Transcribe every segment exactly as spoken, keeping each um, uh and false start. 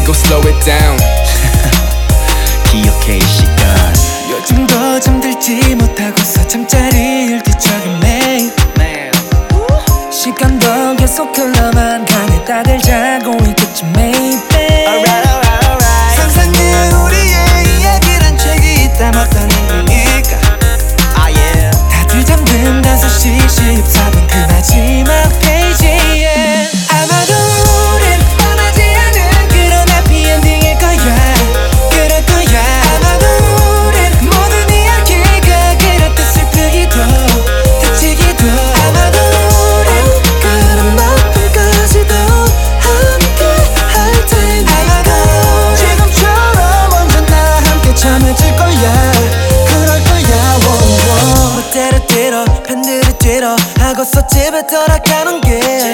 wiggle, slow it down. 기억해 이 시간. 요즘도 잠들지 못하고서 잠자리를 뒤척인 매일 시간도 계속 흘러만 가네. 다들 자고 있겠지 maybe. Alright alright alright. 상상은 우리의 이야기란 책이 있다 어떤 의미일까. Ah yeah. 다들 잠든 다섯 시 십사 분 그 마지막 페이지에 아마도 우린 떠나지 않은 그런 해피 엔딩일 거야. 그럴 거야. 아마도 우린 모든 이야기가 그렇듯 슬프기도 다치기도. 아마도 우린 그런 아픔까지도 함께 할 텐데. 아마도 지금처럼 언제나 함께 참해질 거야. 그럴 거야. wow. 멋대로 뒤로 팬들이 뒤로 하고서 집에 돌아가는 길.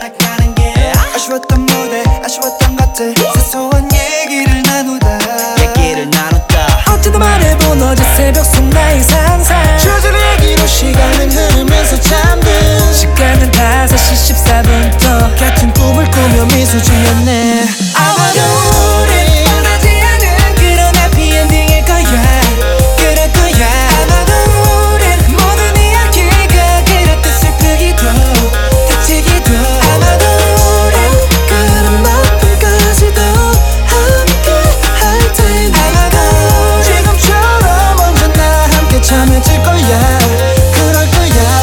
아쉬웠던 무대 아쉬웠던 것들 사소한 얘기를 나누다. 얘기를 나눴다. 어제도 말해본 어제 새벽 속 나의 상상 주저리기로 시간은 흐르면서 잠든. 시간은 다섯 시 십사 분 또 같은 꿈을 꾸며 미소 지었네. 아마도 우린 떠나지 않은 그런 해피 엔딩일 거야. 그럴 거야. 아마도 우린 모든 이야기가 그렇듯 슬프기도 다치기도. 아마도 우린 그런 아픔까지도 함께 할 텐데. 아마도 지금처럼 언제나 함께 참해질 거야. 그럴 거야.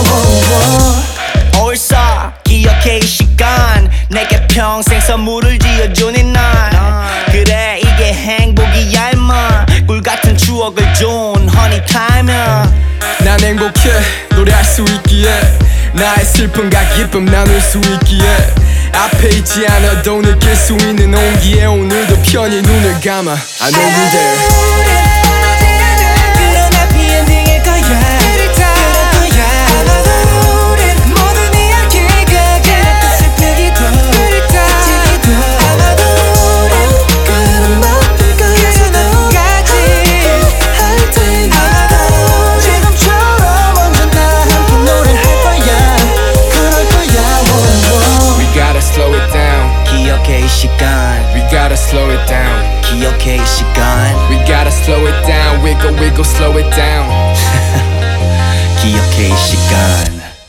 wow. 올사 기억해 이 시간. 내게 평생 선물을 지어주는 날. 그래 이게 행복이야 임마. 꿀같은 추억을 준 허니 타임이야. 난 행복해 노래할 수 있기에. 나의 슬픔과 기쁨 나눌 수 있기에. 앞에 있지 않아도 느낄 수 있는 온기에 오늘도 편히 눈을 감아. I know you're there. 우린 떠나지 않은 그런 해피 엔딩일 거야. 그럴 거야. 아마도 우린 모든 이야기가 그렇듯 슬프기도 다치기도. 아마도 우린 그런 아픔까지도 할 텐데. 아마도 지금처럼 언제나 함께 노래할 거야. 그럴 거야. wow. We gotta slow it down. 기억해 이 시간. We gotta slow it down. 기억해 이 시간. We gotta slow it down. Wiggle, wiggle, slow it down. 기억해 이 시간.